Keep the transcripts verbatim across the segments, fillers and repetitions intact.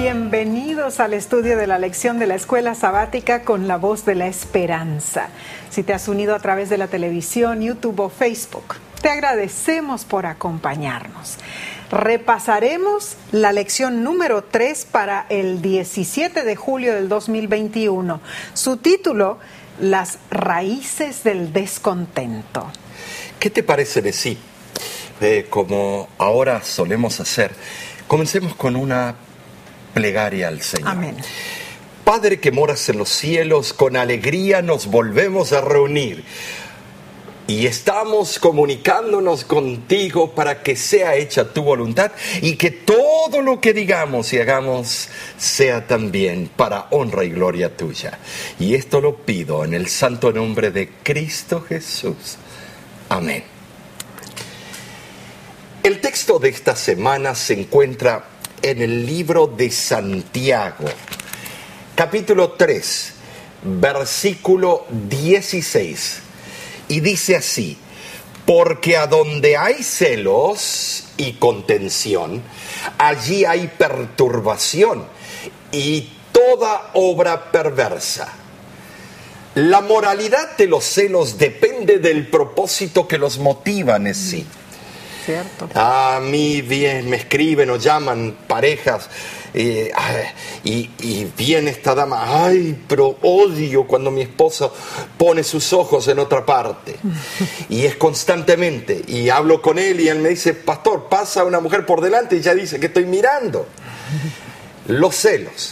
Bienvenidos al estudio de la lección de la Escuela Sabática con la voz de la esperanza. Si te has unido a través de la televisión, YouTube o Facebook, te agradecemos por acompañarnos. Repasaremos la lección número tres para el diecisiete de julio del dos mil veintiuno. Su título, Las raíces del descontento. ¿Qué te parece de sí? Eh, como ahora solemos hacer, comencemos con una plegaria al Señor. Amén. Padre que moras en los cielos, con alegría nos volvemos a reunir y estamos comunicándonos contigo para que sea hecha tu voluntad y que todo lo que digamos y hagamos sea también para honra y gloria tuya. Y esto lo pido en el santo nombre de Cristo Jesús. Amén. El texto de esta semana se encuentra en el libro de Santiago, capítulo tres, versículo dieciséis, y dice así: porque a donde hay celos y contención, allí hay perturbación y toda obra perversa. La moralidad de los celos depende del propósito que los motivan en sí. Cierto. A mí bien me escriben o llaman parejas eh, y, y viene esta dama, ay, pero odio cuando mi esposo pone sus ojos en otra parte. Y es constantemente, y hablo con él y él me dice, pastor, pasa una mujer por delante y ya dice que estoy mirando. Los celos.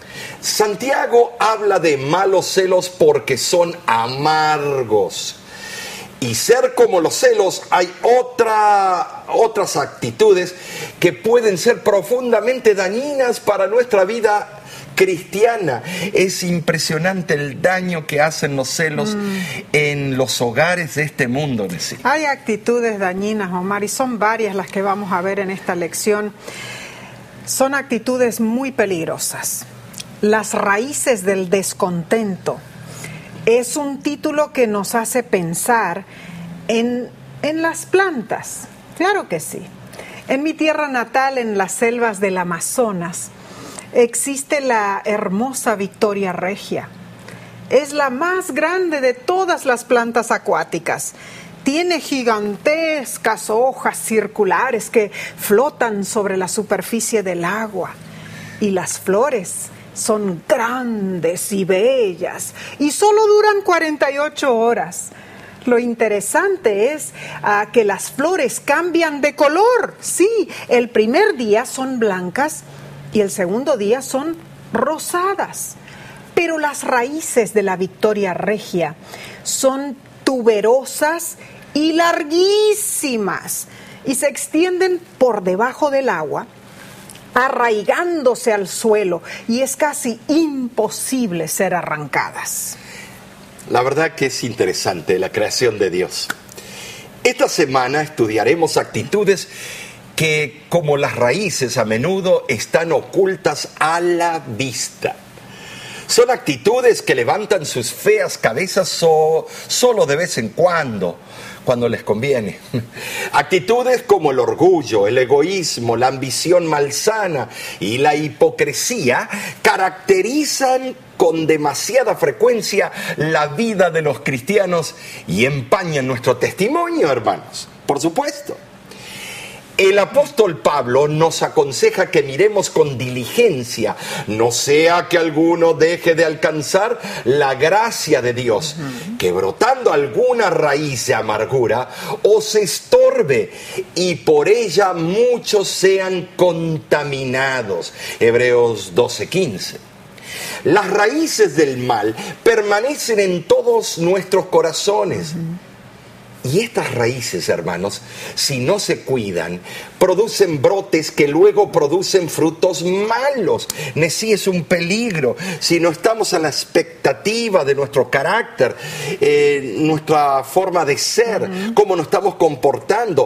Santiago habla de malos celos porque son amargos. Y ser como los celos, hay otra, otras actitudes que pueden ser profundamente dañinas para nuestra vida cristiana. Es impresionante el daño que hacen los celos mm. en los hogares de este mundo. ¿Sí? Hay actitudes dañinas, Omar, y son varias las que vamos a ver en esta lección. Son actitudes muy peligrosas. Las raíces del descontento. Es un título que nos hace pensar en, en las plantas. Claro que sí. En mi tierra natal, en las selvas del Amazonas, existe la hermosa Victoria regia. Es la más grande de todas las plantas acuáticas. Tiene gigantescas hojas circulares que flotan sobre la superficie del agua. Y las flores son grandes y bellas y solo duran cuarenta y ocho horas. Lo interesante es uh, que las flores cambian de color. Sí, el primer día son blancas y el segundo día son rosadas. Pero las raíces de la Victoria regia son tuberosas y larguísimas y se extienden por debajo del agua, arraigándose al suelo, y es casi imposible ser arrancadas. La verdad que es interesante la creación de Dios. Esta semana estudiaremos actitudes que, como las raíces, a menudo están ocultas a la vista. Son actitudes que levantan sus feas cabezas so, solo de vez en cuando, cuando les conviene. Actitudes como el orgullo, el egoísmo, la ambición malsana y la hipocresía caracterizan con demasiada frecuencia la vida de los cristianos y empañan nuestro testimonio, hermanos. Por supuesto. El apóstol Pablo nos aconseja que miremos con diligencia, no sea que alguno deje de alcanzar la gracia de Dios, uh-huh. que brotando alguna raíz de amargura os estorbe y por ella muchos sean contaminados. Hebreos doce quince. Las raíces del mal permanecen en todos nuestros corazones. Uh-huh. Y estas raíces, hermanos, si no se cuidan, producen brotes que luego producen frutos malos. Sí, es un peligro. Si no estamos a la expectativa de nuestro carácter, eh, nuestra forma de ser, uh-huh. cómo nos estamos comportando,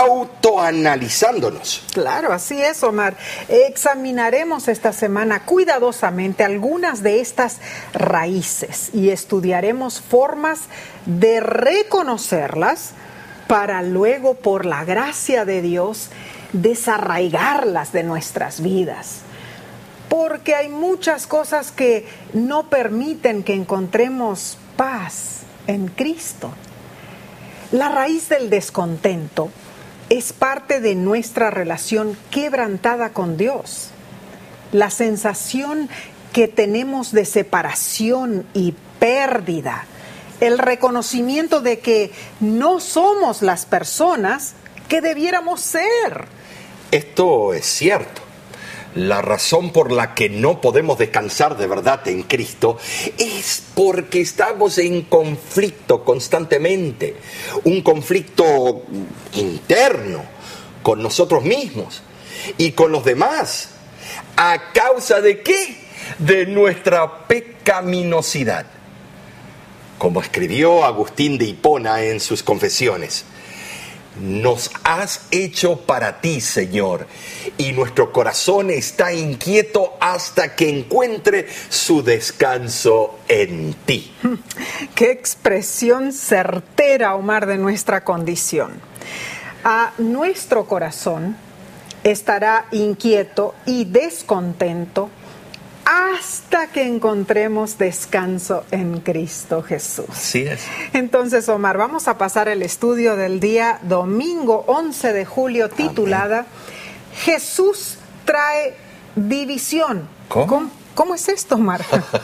autoanalizándonos. Claro, así es, Omar. Examinaremos esta semana cuidadosamente algunas de estas raíces y estudiaremos formas de reconocerlas para luego, por la gracia de Dios, desarraigarlas de nuestras vidas. porque hay muchas cosas que no permiten que encontremos paz en Cristo. La raíz del descontento es parte de nuestra relación quebrantada con Dios. La sensación que tenemos de separación y pérdida, el reconocimiento de que no somos las personas que debiéramos ser. Esto es cierto. La razón por la que no podemos descansar de verdad en Cristo es porque estamos en conflicto constantemente, un conflicto interno con nosotros mismos y con los demás. ¿A causa de qué? De nuestra pecaminosidad. Como escribió Agustín de Hipona en sus Confesiones: nos has hecho para ti, Señor, y nuestro corazón está inquieto hasta que encuentre su descanso en ti. Qué expresión certera, Omar, de nuestra condición. A nuestro corazón estará inquieto y descontento hasta que encontremos descanso en Cristo Jesús. Así es. Entonces, Omar, vamos a pasar el estudio del día domingo once de julio, titulada Amén. Jesús trae división. ¿Cómo? ¿Cómo, ¿Cómo es esto, Omar?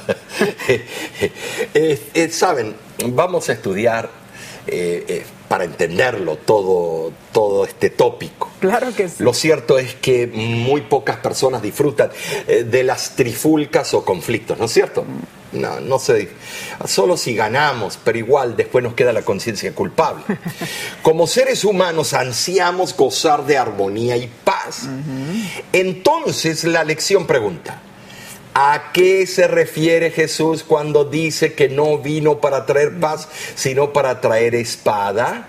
eh, eh, Saben, vamos a estudiar eh, eh, para entenderlo todo, todo este tópico. Claro que sí. Lo cierto es que muy pocas personas disfrutan eh, de las trifulcas o conflictos, ¿no es cierto? No, no sé, solo si ganamos, pero igual después nos queda la conciencia culpable. Como seres humanos ansiamos gozar de armonía y paz. Uh-huh. Entonces la lección pregunta: ¿a qué se refiere Jesús cuando dice que no vino para traer paz, sino para traer espada?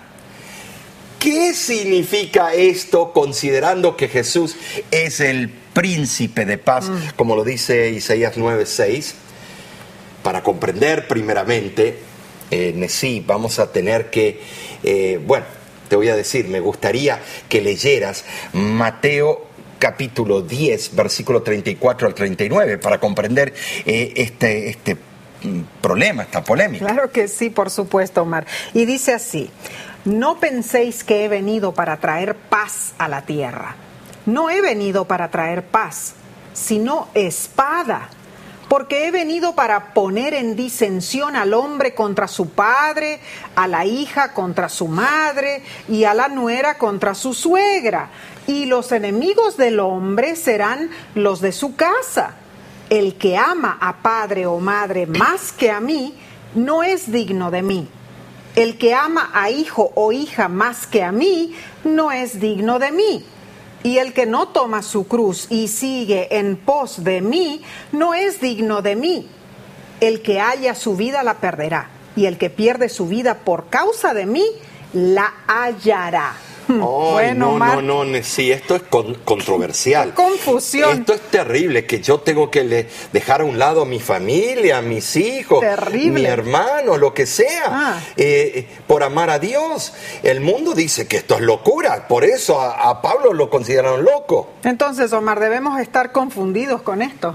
¿Qué significa esto considerando que Jesús es el príncipe de paz, mm. como lo dice Isaías nueve seis? Para comprender primeramente, eh, sí, vamos a tener que, eh, bueno, te voy a decir, me gustaría que leyeras Mateo capítulo diez, versículo treinta y cuatro al treinta y nueve, para comprender eh, este, este problema, esta polémica. Claro que sí, por supuesto, Omar. Y dice así: no penséis que he venido para traer paz a la tierra. No he venido para traer paz, sino espada. Porque he venido para poner en disensión al hombre contra su padre, a la hija contra su madre y a la nuera contra su suegra. Y los enemigos del hombre serán los de su casa. El que ama a padre o madre más que a mí, no es digno de mí. El que ama a hijo o hija más que a mí, no es digno de mí. Y el que no toma su cruz y sigue en pos de mí, no es digno de mí. El que halla su vida la perderá, y el que pierde su vida por causa de mí, la hallará. Oh, bueno, no, Mar... no, no, sí, esto es con, controversial. Confusión. Esto es terrible, que yo tengo que le, dejar a un lado a mi familia, a mis hijos, terrible. Mi hermano, lo que sea, ah. eh, por amar a Dios. El mundo dice que esto es locura, por eso a, a Pablo lo consideraron loco. Entonces, Omar, debemos estar confundidos con esto.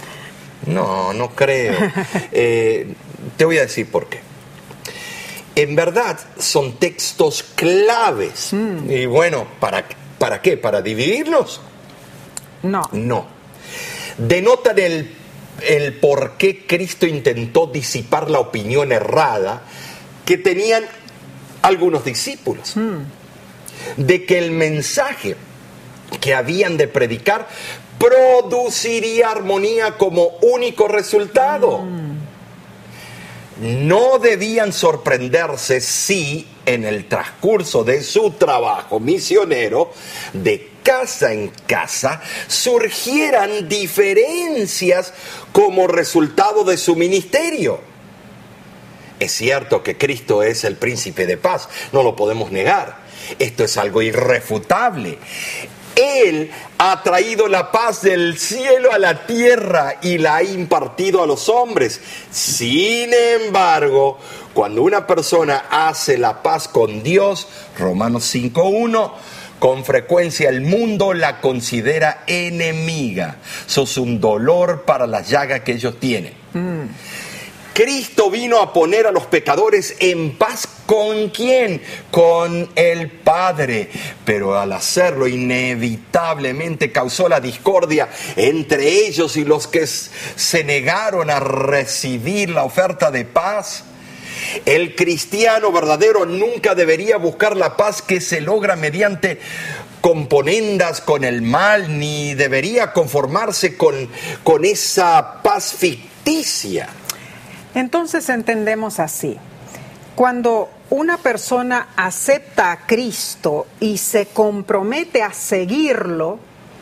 No, no creo. eh, te voy a decir por qué. En verdad son textos claves. Mm. Y bueno, ¿para, ¿para qué? ¿Para dividirnos? No. No. Denotan el, el por qué Cristo intentó disipar la opinión errada que tenían algunos discípulos. Mm. De que el mensaje que habían de predicar produciría armonía como único resultado. Mm. No debían sorprenderse si en el transcurso de su trabajo misionero, de casa en casa, surgieran diferencias como resultado de su ministerio. Es cierto que Cristo es el príncipe de paz, no lo podemos negar. Esto es algo irrefutable. Él ha traído la paz del cielo a la tierra y la ha impartido a los hombres. Sin embargo, cuando una persona hace la paz con Dios, Romanos cinco uno, Con frecuencia el mundo la considera enemiga. Sos un dolor para las llagas que ellos tienen. Mm. Cristo vino a poner a los pecadores en paz. ¿Con quién? Con el Padre. Pero al hacerlo, inevitablemente causó la discordia entre ellos y los que se negaron a recibir la oferta de paz. El cristiano verdadero nunca debería buscar la paz que se logra mediante componendas con el mal, ni debería conformarse con, con esa paz ficticia. Entonces entendemos así: cuando una persona acepta a Cristo y se compromete a seguirlo,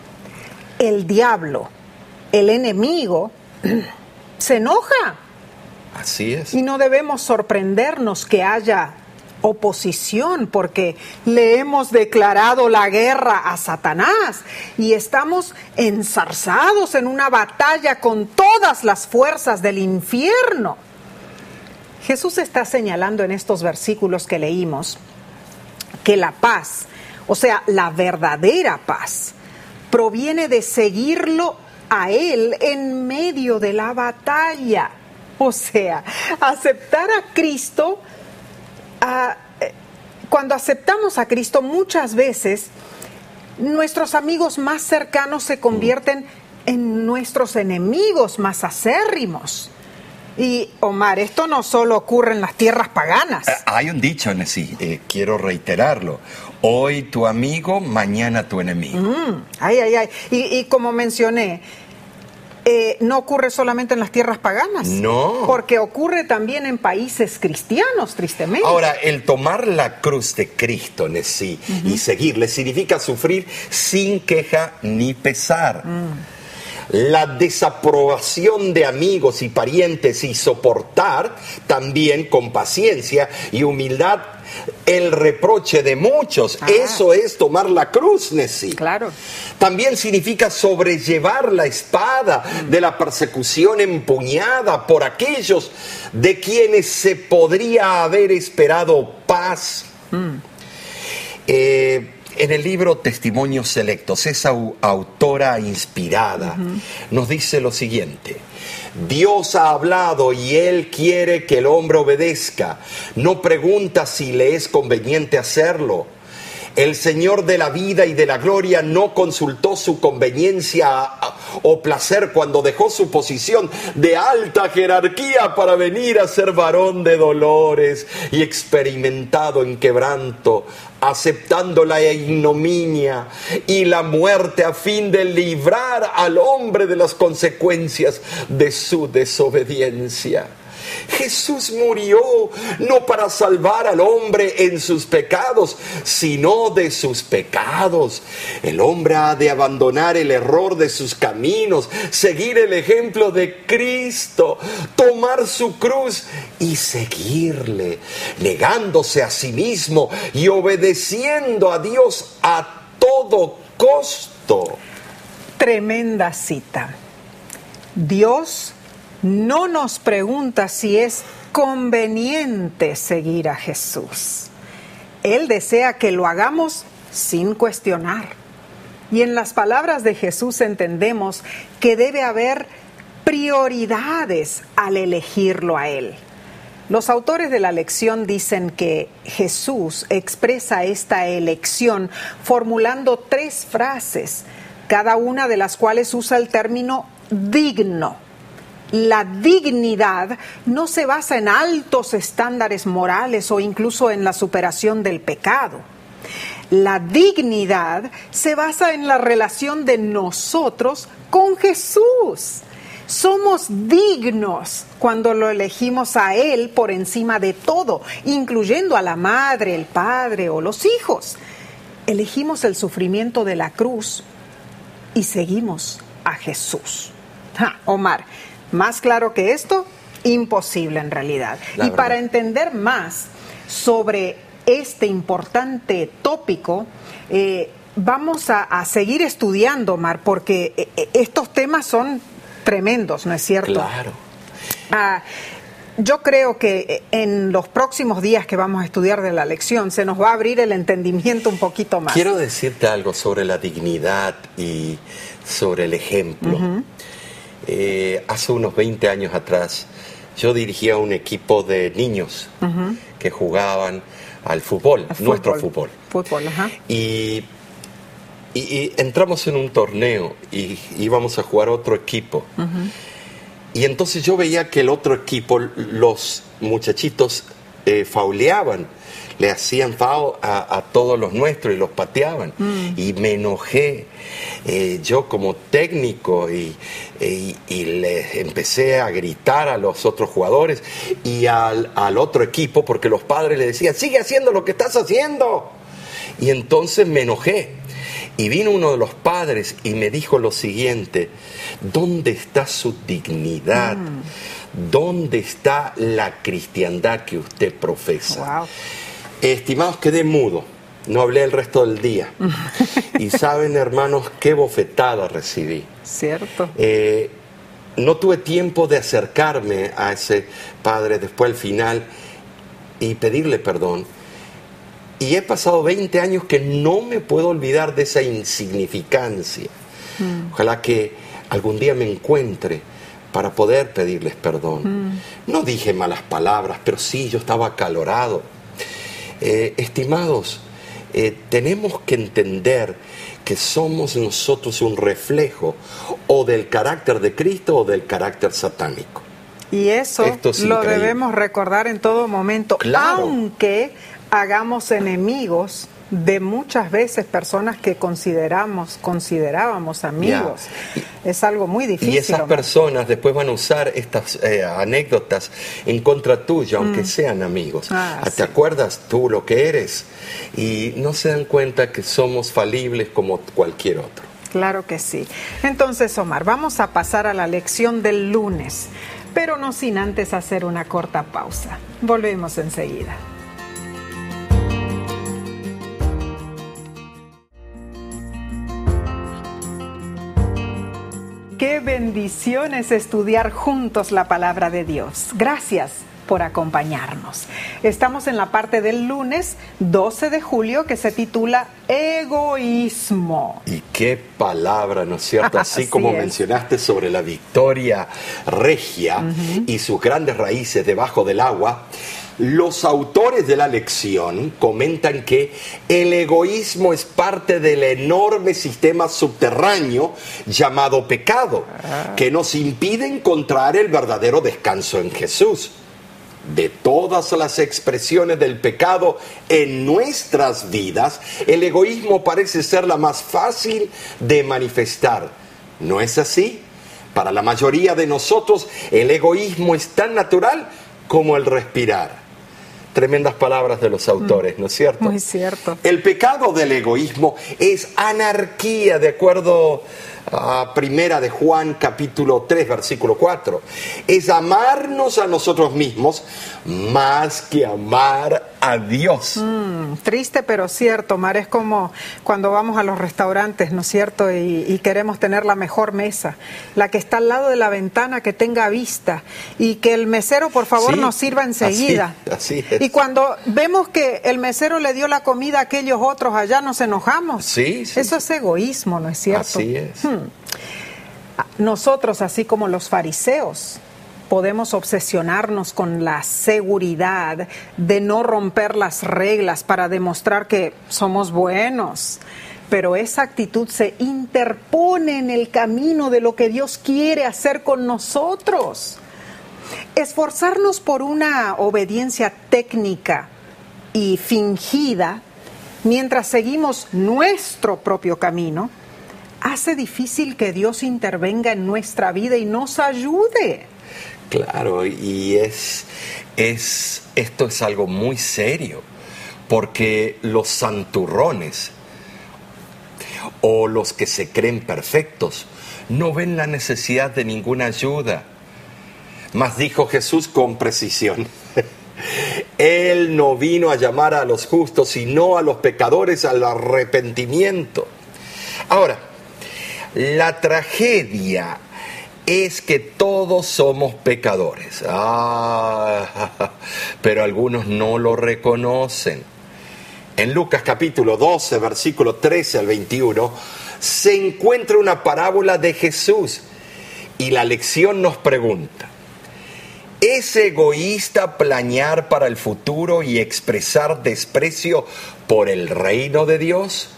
el diablo, el enemigo, se enoja. Así es. Y no debemos sorprendernos que haya oposición, porque le hemos declarado la guerra a Satanás y estamos enzarzados en una batalla con todas las fuerzas del infierno. Jesús está señalando en estos versículos que leímos que la paz, o sea, la verdadera paz, proviene de seguirlo a Él en medio de la batalla. O sea, aceptar a Cristo, a, cuando aceptamos a Cristo, muchas veces nuestros amigos más cercanos se convierten en nuestros enemigos más acérrimos. Y, Omar, esto no solo ocurre en las tierras paganas. Eh, hay un dicho en sí, eh, quiero reiterarlo: hoy tu amigo, mañana tu enemigo. Mm, ay, ay, ay. Y, y como mencioné, eh, no ocurre solamente en las tierras paganas. No. Porque ocurre también en países cristianos, tristemente. Ahora, el tomar la cruz de Cristo en sí uh-huh. y seguirle significa sufrir sin queja ni pesar. Mm. La desaprobación de amigos y parientes y soportar también con paciencia y humildad el reproche de muchos. Ah. Eso es tomar la cruz, Nessie. Claro. También significa sobrellevar la espada mm. de la persecución empuñada por aquellos de quienes se podría haber esperado paz. Mm. Eh, En el libro Testimonios Selectos, esa autora inspirada uh-huh. nos dice lo siguiente: Dios ha hablado y Él quiere que el hombre obedezca. No pregunta si le es conveniente hacerlo. El Señor de la vida y de la gloria no consultó su conveniencia o placer cuando dejó su posición de alta jerarquía para venir a ser varón de dolores y experimentado en quebranto, aceptando la ignominia y la muerte a fin de librar al hombre de las consecuencias de su desobediencia. Jesús murió no para salvar al hombre en sus pecados, sino de sus pecados. El hombre ha de abandonar el error de sus caminos, seguir el ejemplo de Cristo, tomar su cruz y seguirle, negándose a sí mismo y obedeciendo a Dios a todo costo. Tremenda cita. Dios no nos pregunta si es conveniente seguir a Jesús. Él desea que lo hagamos sin cuestionar. Y en las palabras de Jesús entendemos que debe haber prioridades al elegirlo a Él. Los autores de la lección dicen que Jesús expresa esta elección formulando tres frases, cada una de las cuales usa el término digno. La dignidad no se basa en altos estándares morales o incluso en la superación del pecado. La dignidad se basa en la relación de nosotros con Jesús. Somos dignos cuando lo elegimos a Él por encima de todo, incluyendo a la madre, el padre o los hijos. Elegimos el sufrimiento de la cruz y seguimos a Jesús. Ja, Omar, más claro que esto, imposible en realidad. La y verdad. Para entender más sobre este importante tópico, eh, vamos a, a seguir estudiando, Omar, porque eh, estos temas son tremendos, ¿no es cierto? Claro. Ah, yo creo que en los próximos días que vamos a estudiar de la lección se nos va a abrir el entendimiento un poquito más. Quiero decirte algo sobre la dignidad y sobre el ejemplo. Uh-huh. eh, hace unos veinte años atrás yo dirigía un equipo de niños uh-huh. que jugaban al fútbol, al nuestro fútbol. fútbol uh-huh. y, y, y entramos en un torneo y íbamos a jugar otro equipo. Uh-huh. Y entonces yo veía que el otro equipo, los muchachitos eh, fauleaban, le hacían foul a, a todos los nuestros y los pateaban. Mm. Y me enojé, eh, yo como técnico, y, y, y le empecé a gritar a los otros jugadores y al, al otro equipo, porque los padres le decían, sigue haciendo lo que estás haciendo. Y entonces me enojé. Y vino uno de los padres y me dijo lo siguiente: ¿dónde está su dignidad? Mm. ¿Dónde está la cristiandad que usted profesa? Wow. Estimados, quedé mudo, no hablé el resto del día. Y saben, hermanos, qué bofetada recibí. Cierto. Eh, no tuve tiempo de acercarme a ese padre después al final y pedirle perdón. Y he pasado veinte años que no me puedo olvidar de esa insignificancia. Mm. Ojalá que algún día me encuentre para poder pedirles perdón. Mm. No dije malas palabras, pero sí, yo estaba acalorado. Eh, estimados, eh, tenemos que entender que somos nosotros un reflejo o del carácter de Cristo o del carácter satánico. Y eso lo debemos recordar en todo momento, claro. Aunque hagamos enemigos de muchas veces personas que consideramos, considerábamos amigos. Yeah. Es algo muy difícil. Y esas Omar. personas después van a usar estas eh, anécdotas en contra tuya, aunque mm. sean amigos. Ah, ¿Te sí. acuerdas tú lo que eres? Y no se dan cuenta que somos falibles como cualquier otro. Claro que sí. Entonces, Omar, vamos a pasar a la lección del lunes, pero no sin antes hacer una corta pausa. Volvemos enseguida. Qué bendición es estudiar juntos la palabra de Dios. Gracias por acompañarnos. Estamos en la parte del lunes doce de julio que se titula Egoísmo. Y qué palabra, ¿no es cierto? Así, Así como es. mencionaste sobre la victoria regia uh-huh. y sus grandes raíces debajo del agua, los autores de la lección comentan que el egoísmo es parte del enorme sistema subterráneo llamado pecado, ah. que nos impide encontrar el verdadero descanso en Jesús. De todas las expresiones del pecado en nuestras vidas, el egoísmo parece ser la más fácil de manifestar. ¿No es así? Para la mayoría de nosotros, el egoísmo es tan natural como el respirar. Tremendas palabras de los autores, ¿no es cierto? Muy cierto. El pecado del egoísmo es anarquía, de acuerdo a Primera de Juan, capítulo tres, versículo cuatro. Es amarnos a nosotros mismos más que amar a Dios. Mm, triste pero cierto, Mar. Es como cuando vamos a los restaurantes, ¿no es cierto? Y, y queremos tener la mejor mesa, la que está al lado de la ventana, que tenga vista, y que el mesero, por favor, sí, nos sirva enseguida. Así, así es. Y cuando vemos que el mesero le dio la comida a aquellos otros allá, nos enojamos. Sí, sí. Eso es egoísmo, ¿no es cierto? Así es. Hmm. Nosotros, así como los fariseos, podemos obsesionarnos con la seguridad de no romper las reglas para demostrar que somos buenos. Pero esa actitud se interpone en el camino de lo que Dios quiere hacer con nosotros. Esforzarnos por una obediencia técnica y fingida mientras seguimos nuestro propio camino hace difícil que Dios intervenga en nuestra vida y nos ayude. Claro, y es, es esto es algo muy serio, porque los santurrones o los que se creen perfectos no ven la necesidad de ninguna ayuda. Mas dijo Jesús con precisión: Él no vino a llamar a los justos, sino a los pecadores al arrepentimiento. Ahora, la tragedia es que todos somos pecadores. Ah, pero algunos no lo reconocen. En Lucas capítulo doce, versículo trece al veintiuno, se encuentra una parábola de Jesús y la lección nos pregunta: ¿es egoísta planear para el futuro y expresar desprecio por el reino de Dios?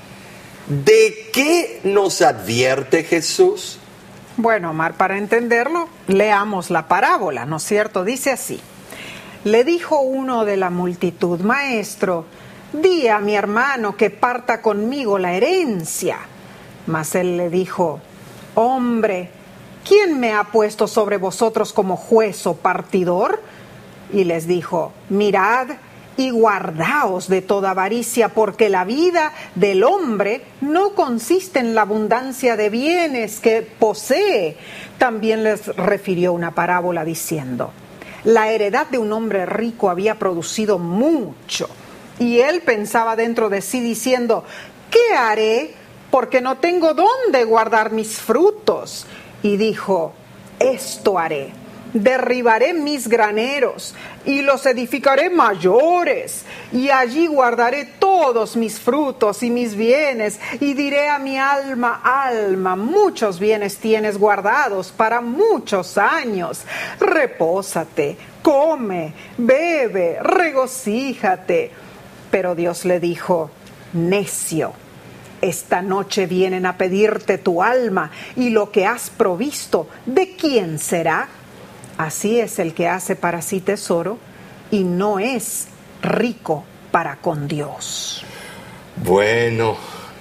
¿De qué nos advierte Jesús? Bueno, Omar, para entenderlo, leamos la parábola, ¿no es cierto? Dice así: le dijo uno de la multitud: Maestro, di a mi hermano que parta conmigo la herencia. Mas él le dijo: Hombre, ¿quién me ha puesto sobre vosotros como juez o partidor? Y les dijo: Mirad y guardaos de toda avaricia, porque la vida del hombre no consiste en la abundancia de bienes que posee. También les refirió una parábola diciendo: la heredad de un hombre rico había producido mucho, y él pensaba dentro de sí diciendo: ¿qué haré? Porque no tengo dónde guardar mis frutos. Y dijo: esto haré: derribaré mis graneros y los edificaré mayores, y allí guardaré todos mis frutos y mis bienes, y diré a mi alma: alma, muchos bienes tienes guardados para muchos años. Repósate, come, bebe, regocíjate. Pero Dios le dijo: necio, esta noche vienen a pedirte tu alma, y lo que has provisto, ¿de quién será? Así es el que hace para sí tesoro y no es rico para con Dios. Bueno,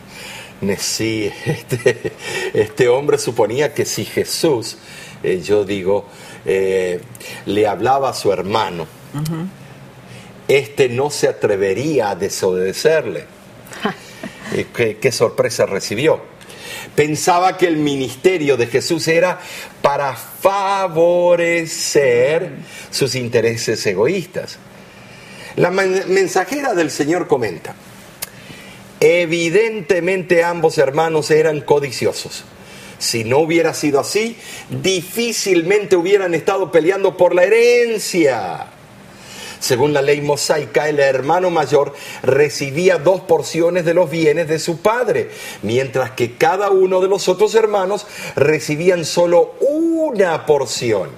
sí, este, este hombre suponía que si Jesús, eh, yo digo, eh, le hablaba a su hermano, uh-huh, este no se atrevería a desobedecerle. ¿Qué, qué sorpresa recibió? Pensaba que el ministerio de Jesús era para favorecer sus intereses egoístas. La mensajera del Señor comenta: evidentemente ambos hermanos eran codiciosos. Si no hubiera sido así, difícilmente hubieran estado peleando por la herencia. Según la ley mosaica, el hermano mayor recibía dos porciones de los bienes de su padre, mientras que cada uno de los otros hermanos recibían solo una porción.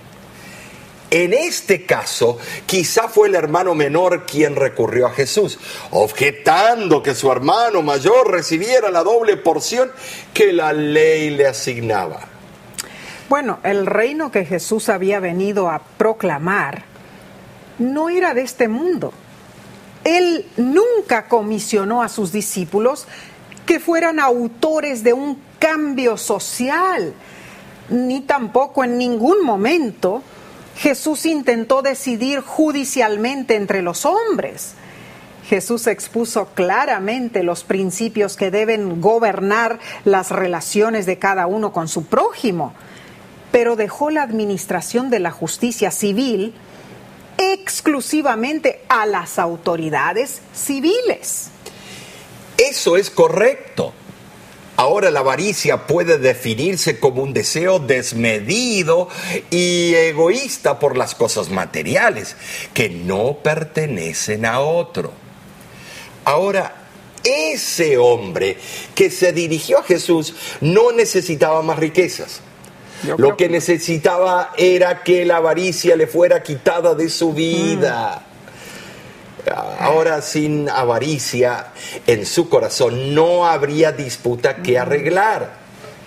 En este caso, quizá fue el hermano menor quien recurrió a Jesús, objetando que su hermano mayor recibiera la doble porción que la ley le asignaba. Bueno, el reino que Jesús había venido a proclamar no era de este mundo. Él nunca comisionó a sus discípulos que fueran autores de un cambio social, ni tampoco en ningún momento Jesús intentó decidir judicialmente entre los hombres. Jesús expuso claramente los principios que deben gobernar las relaciones de cada uno con su prójimo, pero dejó la administración de la justicia civil exclusivamente a las autoridades civiles. Eso es correcto. Ahora la avaricia puede definirse como un deseo desmedido y egoísta por las cosas materiales que no pertenecen a otro. Ahora, ese hombre que se dirigió a Jesús no necesitaba más riquezas. Lo que necesitaba era que la avaricia le fuera quitada de su vida. Ahora, sin avaricia en su corazón, no habría disputa que arreglar.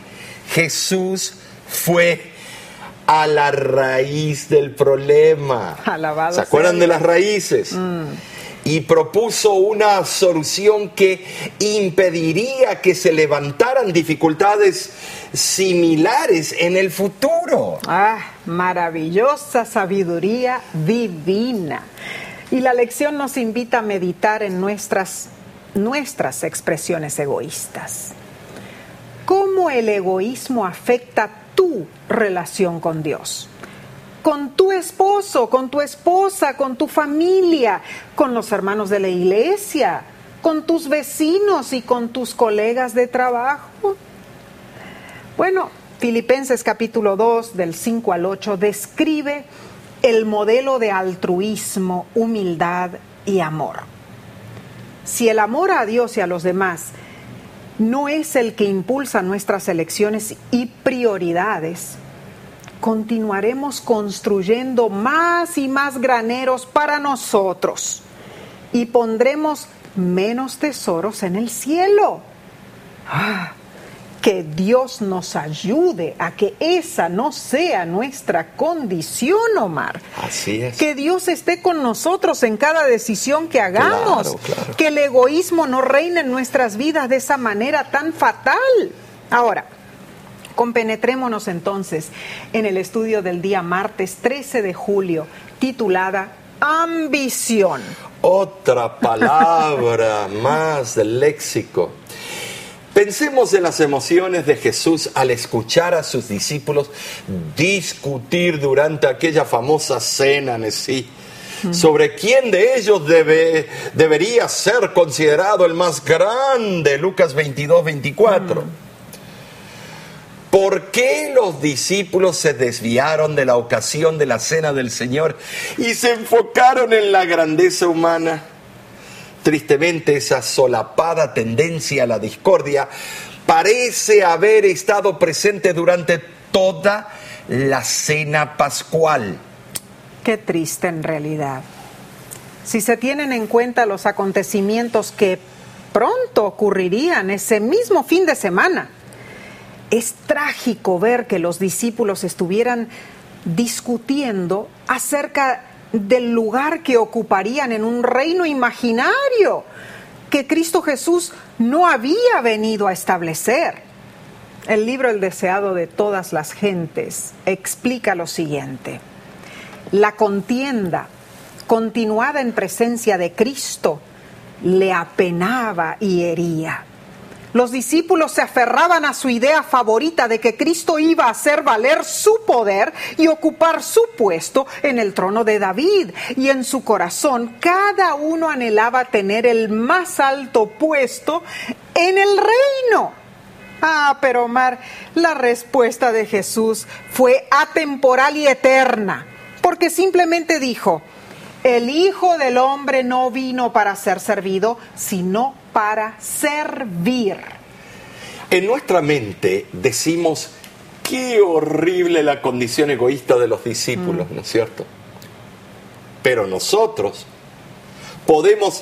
Jesús fue a la raíz del problema. Alabado ¿Se acuerdan sea de las raíces? Mm. Y propuso una solución que impediría que se levantaran dificultades similares en el futuro. Ah, maravillosa sabiduría divina. Y la lección nos invita a meditar en nuestras, nuestras expresiones egoístas. ¿Cómo el egoísmo afecta tu relación con Dios? Con tu esposo, con tu esposa, con tu familia, con los hermanos de la iglesia, con tus vecinos y con tus colegas de trabajo. Bueno, Filipenses capítulo dos, del cinco al ocho, describe el modelo de altruismo, humildad y amor. Si el amor a Dios y a los demás no es el que impulsa nuestras elecciones y prioridades, continuaremos construyendo más y más graneros para nosotros y pondremos menos tesoros en el cielo. Ah, que Dios nos ayude a que esa no sea nuestra condición, Omar. Así es. Que Dios esté con nosotros en cada decisión que hagamos. Claro, claro. Que el egoísmo no reine en nuestras vidas de esa manera tan fatal. Ahora, compenetrémonos entonces en el estudio del día martes trece de julio, titulada Ambición. Otra palabra más del léxico. Pensemos en las emociones de Jesús al escuchar a sus discípulos discutir durante aquella famosa cena en sí, mm. sobre quién de ellos debe, debería ser considerado el más grande, Lucas veintidós, veinticuatro. Mm. ¿Por qué los discípulos se desviaron de la ocasión de la cena del Señor y se enfocaron en la grandeza humana? Tristemente, esa solapada tendencia a la discordia parece haber estado presente durante toda la cena pascual. Qué triste en realidad. Si se tienen en cuenta los acontecimientos que pronto ocurrirían ese mismo fin de semana, es trágico ver que los discípulos estuvieran discutiendo acerca del lugar que ocuparían en un reino imaginario que Cristo Jesús no había venido a establecer. El libro El deseado de todas las gentes explica lo siguiente: la contienda continuada en presencia de Cristo le apenaba y hería. Los discípulos se aferraban a su idea favorita de que Cristo iba a hacer valer su poder y ocupar su puesto en el trono de David. Y en su corazón cada uno anhelaba tener el más alto puesto en el reino. Ah, pero Omar, la respuesta de Jesús fue atemporal y eterna, porque simplemente dijo: el Hijo del Hombre no vino para ser servido, sino para servir. En nuestra mente decimos: qué horrible la condición egoísta de los discípulos, mm. ¿no es cierto? Pero nosotros podemos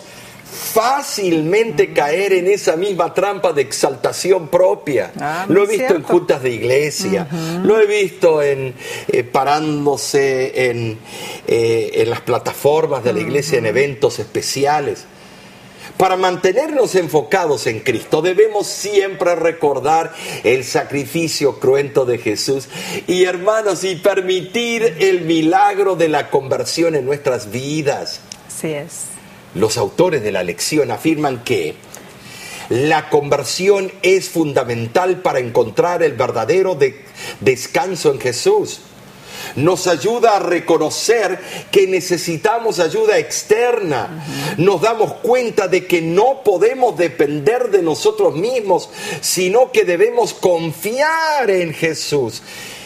fácilmente caer en esa misma trampa de exaltación propia. Ah, lo he visto cierto. en juntas de iglesia, uh-huh. lo he visto en eh, parándose en, eh, en las plataformas de la iglesia, uh-huh. en eventos especiales. Para mantenernos enfocados en Cristo debemos siempre recordar el sacrificio cruento de Jesús y, hermanos, y permitir el milagro de la conversión en nuestras vidas. Así es. Los autores de la lección afirman que la conversión es fundamental para encontrar el verdadero de- descanso en Jesús. Nos ayuda a reconocer que necesitamos ayuda externa. Uh-huh. Nos damos cuenta de que no podemos depender de nosotros mismos, sino que debemos confiar en Jesús.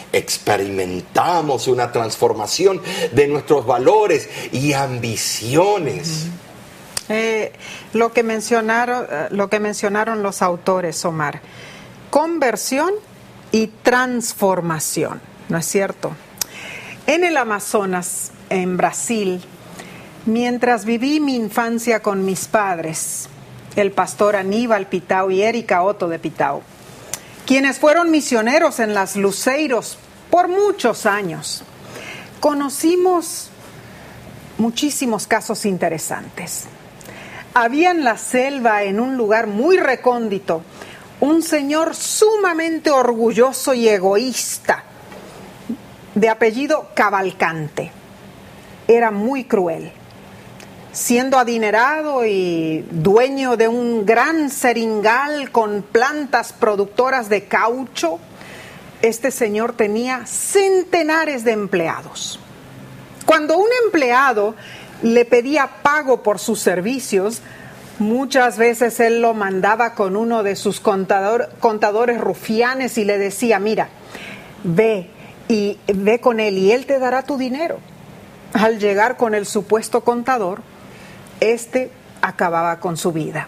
Experimentamos una transformación de nuestros valores y ambiciones. Uh-huh. Eh, lo que mencionaron, lo que mencionaron los autores, Omar: conversión y transformación, ¿no es cierto? En el Amazonas, en Brasil, mientras viví mi infancia con mis padres, el pastor Aníbal Pitao y Erika Otto de Pitao, quienes fueron misioneros en las Luceiros por muchos años, conocimos muchísimos casos interesantes. Había en la selva, en un lugar muy recóndito, un señor sumamente orgulloso y egoísta, de apellido Cavalcante. Era muy cruel. Siendo adinerado y dueño de un gran seringal con plantas productoras de caucho, este señor tenía centenares de empleados. Cuando un empleado le pedía pago por sus servicios, muchas veces él lo mandaba con uno de sus contador, contadores rufianes y le decía: mira, ve y ve con él y él te dará tu dinero. Al llegar con el supuesto contador, este acababa con su vida.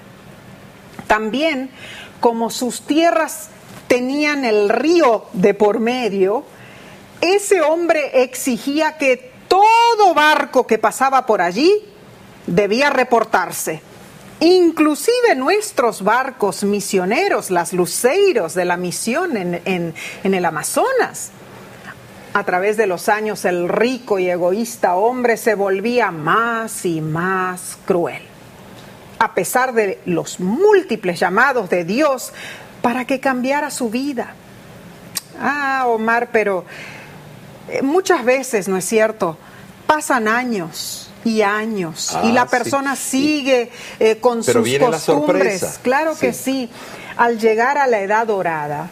También, como sus tierras tenían el río de por medio, ese hombre exigía que todo barco que pasaba por allí debía reportarse. Inclusive nuestros barcos misioneros, las luceiros de la misión en, en, en el Amazonas. A través de los años, el rico y egoísta hombre se volvía más y más cruel. A pesar de los múltiples llamados de Dios para que cambiara su vida. Ah, Omar, pero muchas veces, ¿no es cierto?, pasan años y años ah, y la persona sí. sigue eh, con pero sus viene costumbres. La sorpresa. Claro que sí. sí. Al llegar a la edad dorada,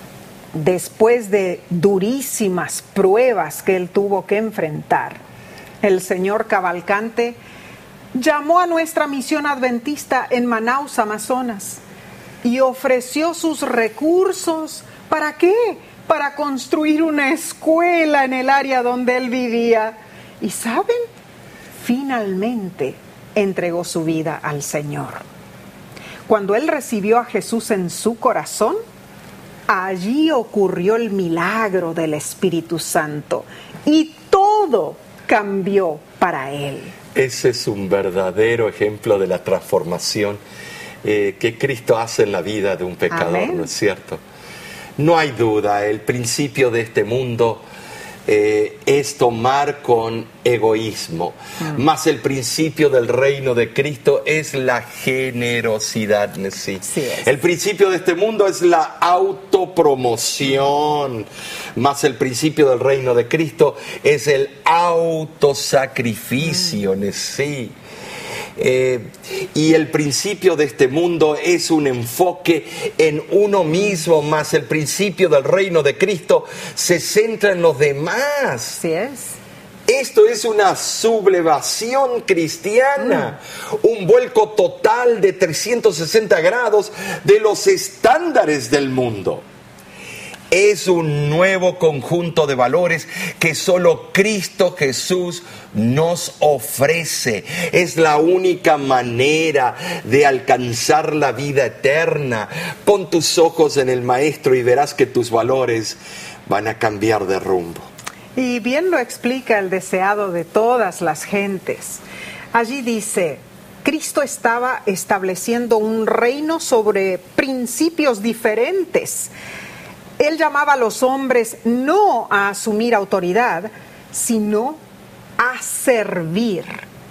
después de durísimas pruebas que él tuvo que enfrentar, el señor Cavalcante llamó a nuestra misión adventista en Manaus, Amazonas, y ofreció sus recursos. ¿Para qué? Para construir una escuela en el área donde él vivía. ¿Y saben? Finalmente entregó su vida al Señor. Cuando él recibió a Jesús en su corazón, allí ocurrió el milagro del Espíritu Santo y todo cambió para él. Ese es un verdadero ejemplo de la transformación eh, que Cristo hace en la vida de un pecador, Amén. ¿No es cierto? No hay duda, el principio de este mundo eh, es tomar con egoísmo, mm. más el principio del reino de Cristo es la generosidad. Sí. Sí es. El principio de este mundo es la autopromoción, más el principio del reino de Cristo es el autosacrificio. Mm. Sí. Eh, y el principio de este mundo es un enfoque en uno mismo, más el principio del reino de Cristo se centra en los demás. Así es. Esto es una sublevación cristiana, mm. un vuelco total de trescientos sesenta grados de los estándares del mundo. Es un nuevo conjunto de valores que solo Cristo Jesús nos ofrece. Es la única manera de alcanzar la vida eterna. Pon tus ojos en el Maestro y verás que tus valores van a cambiar de rumbo. Y bien lo explica el deseado de todas las gentes. Allí dice: Cristo estaba estableciendo un reino sobre principios diferentes. Él llamaba a los hombres no a asumir autoridad, sino a servir.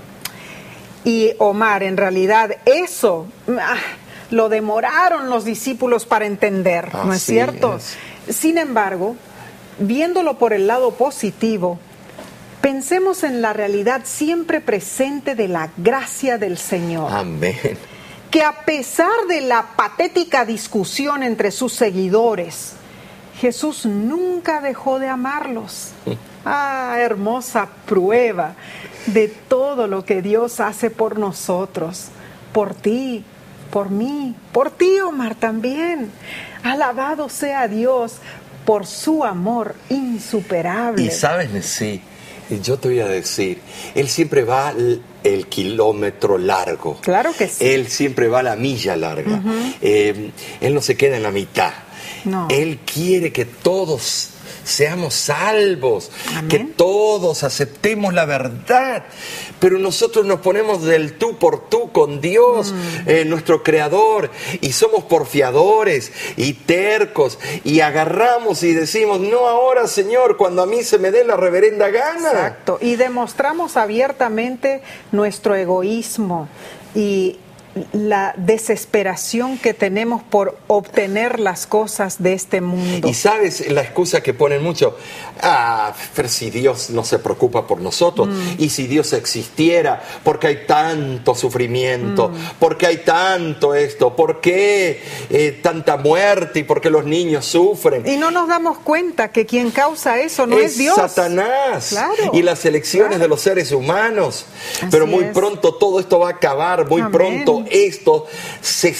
Y Omar, en realidad eso ah, lo demoraron los discípulos para entender, ¿no Así es cierto? Es. Sin embargo, viéndolo por el lado positivo, pensemos en la realidad siempre presente de la gracia del Señor. Amén. Que a pesar de la patética discusión entre sus seguidores, Jesús nunca dejó de amarlos. Ah, hermosa prueba de todo lo que Dios hace por nosotros, por ti, por mí, por ti, Omar, también. Alabado sea Dios por su amor insuperable. Y sabes, sí, yo te voy a decir, Él siempre va el, el kilómetro largo. Claro que sí. Él siempre va la milla larga. Uh-huh. eh, él no se queda en la mitad. No. Él quiere que todos seamos salvos, Amén. Que todos aceptemos la verdad, pero nosotros nos ponemos del tú por tú con Dios, mm. eh, nuestro Creador, y somos porfiadores y tercos, y agarramos y decimos, no ahora, Señor, cuando a mí se me dé la reverenda gana. Exacto, y demostramos abiertamente nuestro egoísmo y la desesperación que tenemos por obtener las cosas de este mundo. Y sabes la excusa que ponen mucho, ah, pero si Dios no se preocupa por nosotros, mm. y si Dios existiera, ¿por qué hay tanto sufrimiento? Mm. ¿Por qué hay tanto esto? ¿Por qué eh, tanta muerte? ¿Y por qué los niños sufren? Y no nos damos cuenta que quien causa eso no es, es Dios. Satanás. Claro. Y las elecciones claro. de los seres humanos. Así pero muy es. pronto todo esto va a acabar, muy Amén. pronto esto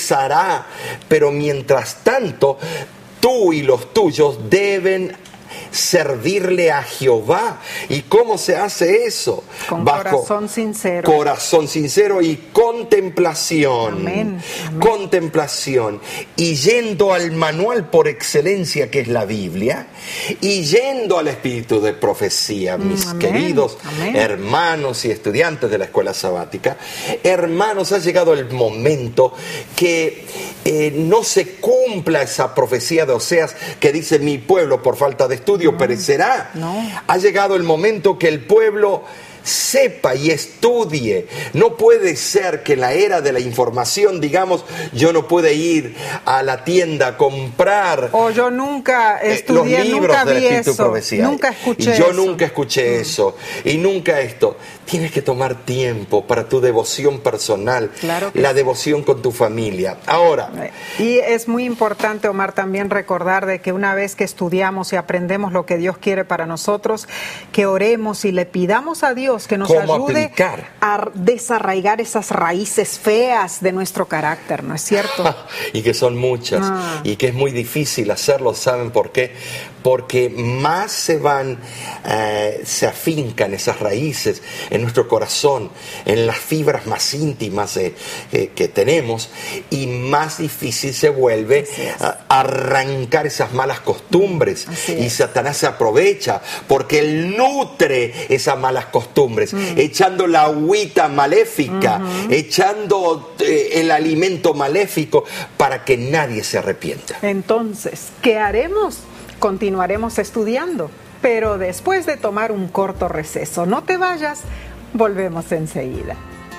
cesará, pero mientras tanto tú y los tuyos deben servirle a Jehová. ¿Y cómo se hace eso? Con Bajo corazón sincero. Corazón sincero y contemplación. Amén, amén. Contemplación. Y yendo al manual por excelencia que es la Biblia, y yendo al espíritu de profecía, mis Amén, queridos amén. hermanos y estudiantes de la escuela sabática, hermanos, ha llegado el momento que eh, no se cumpla esa profecía de Oseas que dice: mi pueblo por falta de estudio no, perecerá. No. Ha llegado el momento que el pueblo sepa y estudie. No puede ser que en la era de la información digamos: yo no puedo ir a la tienda a comprar O yo nunca estudié, eh, los libros nunca del vi Espíritu eso, Profecía. nunca escuché y yo eso. nunca escuché Mm. eso y nunca esto. Tienes que tomar tiempo para tu devoción personal, Claro que la sí. devoción con tu familia. Ahora, Y es muy importante, Omar, también recordar de que una vez que estudiamos y aprendemos lo que Dios quiere para nosotros, que oremos y le pidamos a Dios que nos ¿cómo ayude aplicar? a desarraigar esas raíces feas de nuestro carácter, ¿no es cierto? y que son muchas, Ah. y que es muy difícil hacerlo. ¿Saben por qué? Porque más se van, eh, se afincan esas raíces en nuestro corazón, en las fibras más íntimas eh, eh, que tenemos, y más difícil se vuelve Así es. a arrancar esas malas costumbres. Así Y es. Satanás se aprovecha porque él nutre esas malas costumbres, Mm. echando la agüita maléfica, Ujú. echando eh, el alimento maléfico para que nadie se arrepienta. Entonces, ¿qué haremos? Continuaremos estudiando, pero después de tomar un corto receso. No te vayas, volvemos enseguida.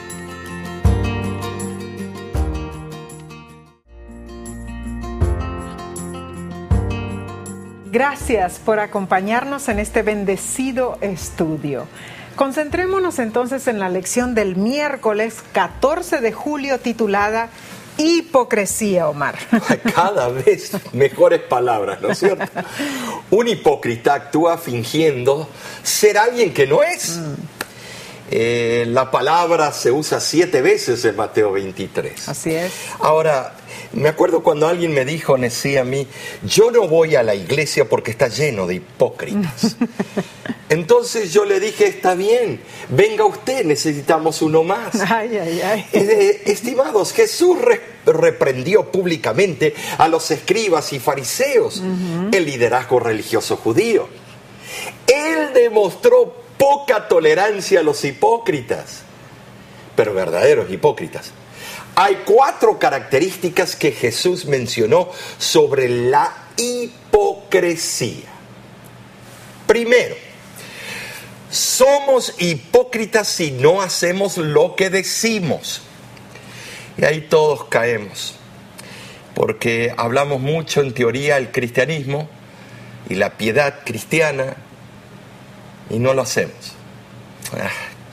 Gracias por acompañarnos en este bendecido estudio. Concentrémonos entonces en la lección del miércoles catorce de julio titulada Hipocresía, Omar. Cada vez mejores palabras, ¿no es cierto? Un hipócrita actúa fingiendo ser alguien que no es. Mm. Eh, la palabra se usa siete veces en Mateo veintitrés. Así es. Ahora, me acuerdo cuando alguien me dijo, decía a mí: yo no voy a la iglesia porque está lleno de hipócritas. Entonces yo le dije: está bien, venga usted, necesitamos uno más. Ay, ay, ay. Eh, estimados, Jesús re- reprendió públicamente a los escribas y fariseos, uh-huh. el liderazgo religioso judío. Él demostró poca tolerancia a los hipócritas, pero verdaderos hipócritas. Hay cuatro características que Jesús mencionó sobre la hipocresía. Primero, somos hipócritas si no hacemos lo que decimos. Y ahí todos caemos, porque hablamos mucho en teoría el cristianismo y la piedad cristiana y no lo hacemos. Ah,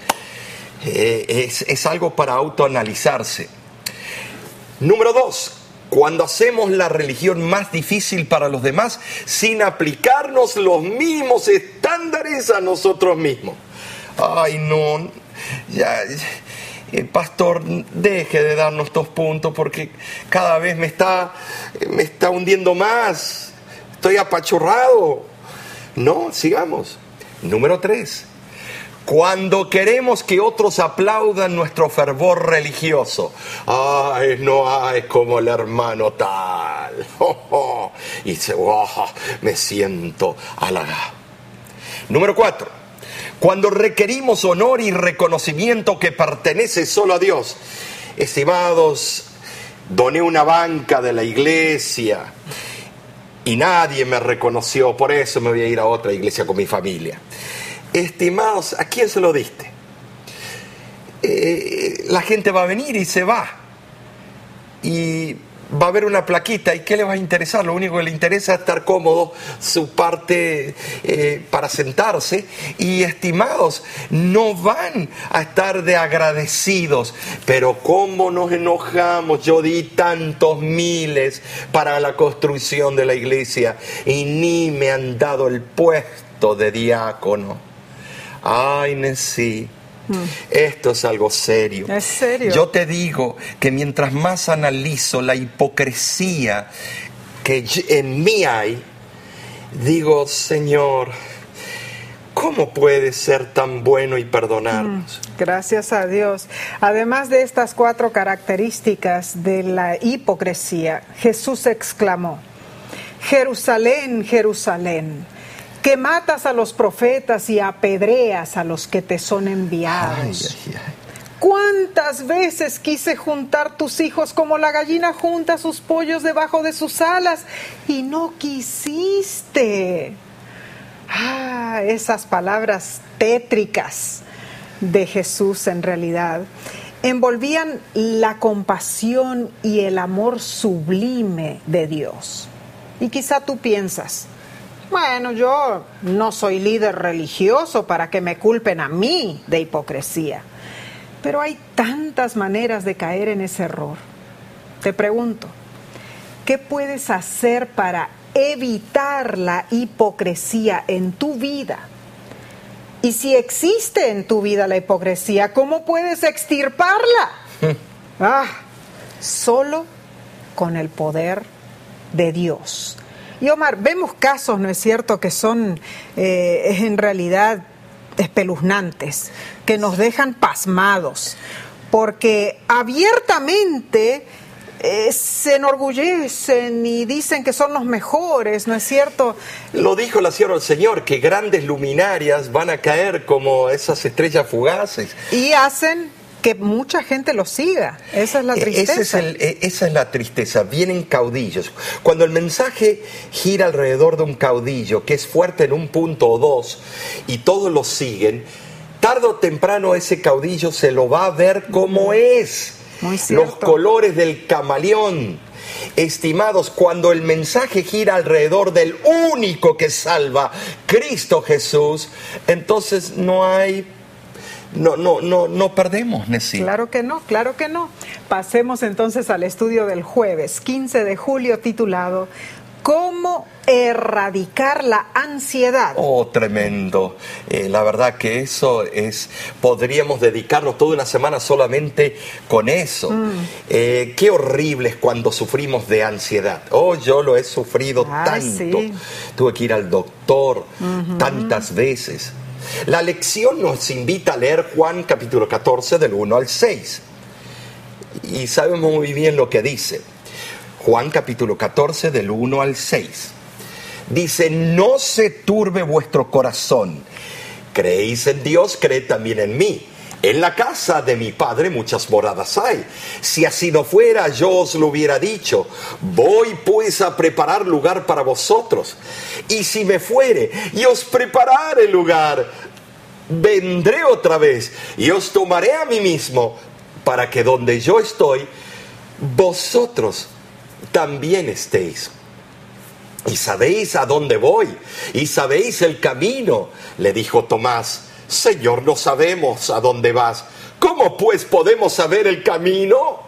eh, es, es algo para autoanalizarse. Número dos, cuando hacemos la religión más difícil para los demás sin aplicarnos los mismos estándares a nosotros mismos. Ay, no, ya, eh, pastor, deje de darnos estos puntos porque cada vez me está, me está hundiendo más. Estoy apachurrado. No, sigamos. Número tres. Cuando queremos que otros aplaudan nuestro fervor religioso. Ay, no hay como el hermano tal. Oh, oh. Y dice, oh, me siento halagado. Número cuatro. Cuando requerimos honor y reconocimiento que pertenece solo a Dios. Estimados, doné una banca de la iglesia y nadie me reconoció, por eso me voy a ir a otra iglesia con mi familia. Estimados, ¿a quién se lo diste? Eh, la gente va a venir y se va. Y va a haber una plaquita. ¿Y qué le va a interesar? Lo único que le interesa es estar cómodo, su parte eh, para sentarse. Y estimados, no van a estar de agradecidos. Pero cómo nos enojamos. Yo di tantos miles para la construcción de la iglesia y ni me han dado el puesto de diácono. Ay, Nesí, mm. esto es algo serio. ¿Es serio? Yo te digo que mientras más analizo la hipocresía que en mí hay, digo, Señor, ¿cómo puedes ser tan bueno y perdonarnos? Mm, gracias a Dios. Además de estas cuatro características de la hipocresía, Jesús exclamó: Jerusalén, Jerusalén, que matas a los profetas y apedreas a los que te son enviados. Ay, ay, ay. ¿Cuántas veces quise juntar tus hijos como la gallina junta sus pollos debajo de sus alas y no quisiste? Ah, esas palabras tétricas de Jesús en realidad envolvían la compasión y el amor sublime de Dios. Y quizá tú piensas, bueno, yo no soy líder religioso para que me culpen a mí de hipocresía. Pero hay tantas maneras de caer en ese error. Te pregunto, ¿qué puedes hacer para evitar la hipocresía en tu vida? Y si existe en tu vida la hipocresía, ¿cómo puedes extirparla? Ah, solo con el poder de Dios. Y Omar, vemos casos, ¿no es cierto?, que son eh, en realidad espeluznantes, que nos dejan pasmados, porque abiertamente eh, se enorgullecen y dicen que son los mejores, ¿no es cierto? Lo dijo la sierva del Señor, que grandes luminarias van a caer como esas estrellas fugaces. Y hacen que mucha gente los siga. Esa es la tristeza. Ese es el, esa es la tristeza. Vienen caudillos. Cuando el mensaje gira alrededor de un caudillo que es fuerte en un punto o dos y todos lo siguen, tarde o temprano ese caudillo se lo va a ver como es. Muy cierto. Los colores del camaleón. Estimados, cuando el mensaje gira alrededor del único que salva, Cristo Jesús, entonces no hay No, no, no, no perdemos, Nessie. Claro que no, claro que no. Pasemos entonces al estudio del jueves, quince de julio, titulado ¿Cómo erradicar la ansiedad? Oh, tremendo. Eh, la verdad que eso es, podríamos dedicarnos toda una semana solamente con eso. Mm. Eh, qué horrible es cuando sufrimos de ansiedad. Oh, yo lo he sufrido ah, tanto. Sí. Tuve que ir al doctor uh-huh. tantas veces. La lección nos invita a leer Juan capítulo catorce del uno al seis. Y sabemos muy bien lo que dice. Juan capítulo catorce del uno al seis. Dice, no se turbe vuestro corazón. Creéis en Dios, creed también en mí. En la casa de mi Padre muchas moradas hay. Si así no fuera, yo os lo hubiera dicho. Voy pues a preparar lugar para vosotros. Y si me fuere y os preparare lugar, vendré otra vez y os tomaré a mí mismo, para que donde yo estoy, vosotros también estéis. Y sabéis a dónde voy, y sabéis el camino. Le dijo Tomás, Señor, no sabemos a dónde vas. ¿Cómo pues podemos saber el camino?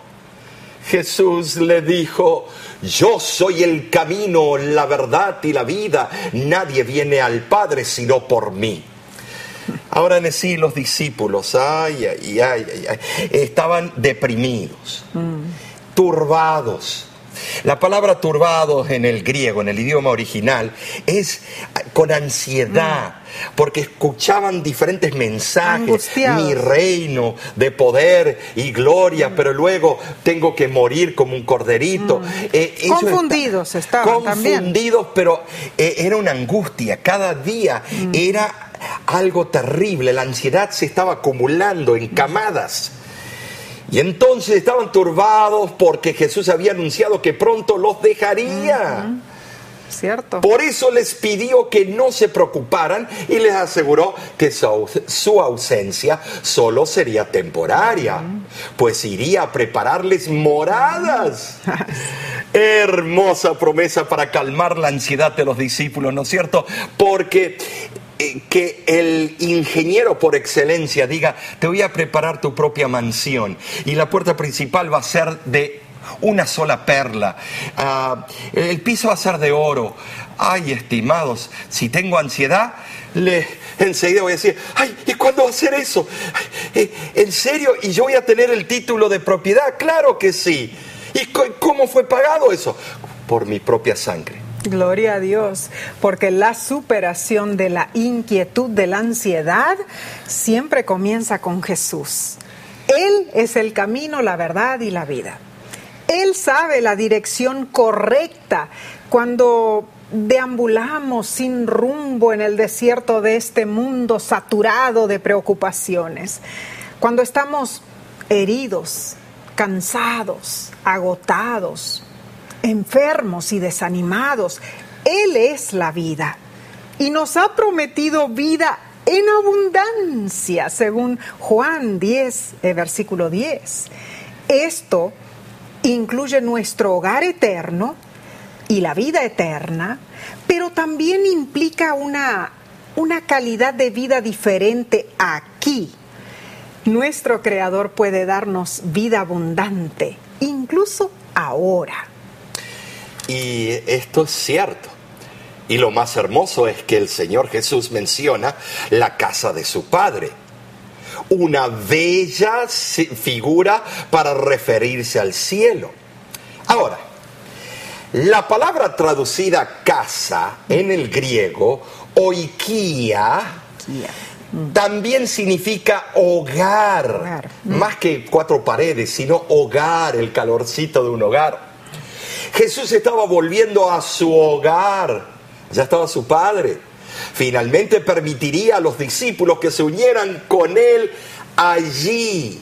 Jesús le dijo, yo soy el camino, la verdad y la vida. Nadie viene al Padre sino por mí. Ahora en sí los discípulos, ay, ay, ay, ay, ay, estaban deprimidos, mm. turbados. La palabra turbados en el griego, en el idioma original, es con ansiedad, mm. porque escuchaban diferentes mensajes, mi reino de poder y gloria, mm. pero luego tengo que morir como un corderito. Mm. Eh, confundidos está, estaban Confundidos, también. pero eh, era una angustia, cada día mm. era algo terrible, la ansiedad se estaba acumulando en camadas. Y entonces estaban turbados porque Jesús había anunciado que pronto los dejaría. Uh-huh. Cierto. Por eso les pidió que no se preocuparan y les aseguró que su, su ausencia solo sería temporaria, uh-huh. pues iría a prepararles moradas. Uh-huh. Hermosa promesa para calmar la ansiedad de los discípulos, ¿no es cierto? Porque que el ingeniero por excelencia diga, te voy a preparar tu propia mansión y la puerta principal va a ser de una sola perla, uh, el piso va a ser de oro. Ay, estimados, si tengo ansiedad, le, enseguida voy a decir, ay, ¿y cuándo va a ser eso? Ay, ¿en serio? ¿Y yo voy a tener el título de propiedad? Claro que sí. ¿Y c- cómo fue pagado eso? Por mi propia sangre. Gloria a Dios, porque la superación de la inquietud, de la ansiedad, siempre comienza con Jesús. Él es el camino, la verdad y la vida. Él sabe la dirección correcta cuando deambulamos sin rumbo en el desierto de este mundo saturado de preocupaciones. Cuando estamos heridos, cansados, agotados, enfermos y desanimados, Él es la vida y nos ha prometido vida en abundancia, según Juan diez, eh, versículo diez. Esto incluye nuestro hogar eterno y la vida eterna, pero también implica una, una calidad de vida diferente aquí. Nuestro Creador puede darnos vida abundante, incluso ahora. Y esto es cierto. Y lo más hermoso es que el Señor Jesús menciona la casa de su Padre. Una bella figura para referirse al cielo. Ahora, la palabra traducida casa en el griego, oikia, también significa hogar. hogar. Más que cuatro paredes, sino hogar, el calorcito de un hogar. Jesús estaba volviendo a su hogar, ya estaba su Padre. Finalmente permitiría a los discípulos que se unieran con Él allí.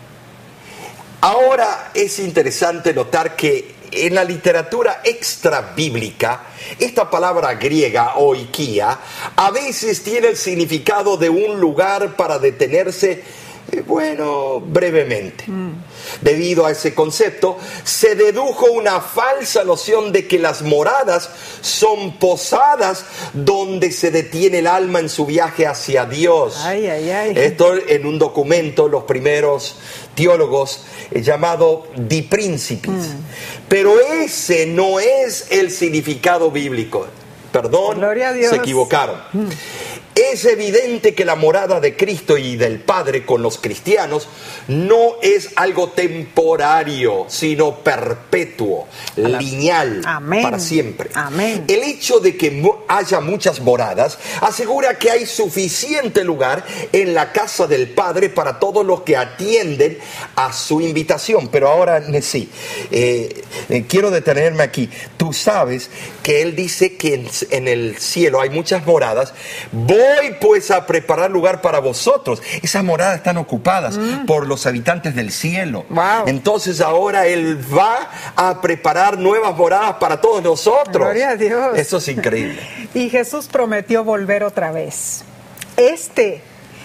Ahora es interesante notar que en la literatura extra bíblica, esta palabra griega, oikia, a veces tiene el significado de un lugar para detenerse, bueno, brevemente. Mm. Debido a ese concepto, se dedujo una falsa noción de que las moradas son posadas donde se detiene el alma en su viaje hacia Dios. Ay, ay, ay. Esto en un documento, los primeros teólogos, eh, llamado Di Principis. Mm. Pero ese no es el significado bíblico. Perdón, Gloria a Dios. Se equivocaron. Mm. Es evidente que la morada de Cristo y del Padre con los cristianos no es algo temporario, sino perpetuo, lineal, Amén. Para siempre. Amén. El hecho de que haya muchas moradas asegura que hay suficiente lugar en la casa del Padre para todos los que atienden a su invitación. Pero ahora, sí, eh, eh, quiero detenerme aquí. Tú sabes que Él dice que en, en el cielo hay muchas moradas. Voy pues a preparar lugar para vosotros. Esas moradas están ocupadas mm. por los habitantes del cielo. Wow. Entonces ahora Él va a preparar nuevas moradas para todos nosotros. Gloria a Dios. Eso es increíble. Y Jesús prometió volver otra vez. Este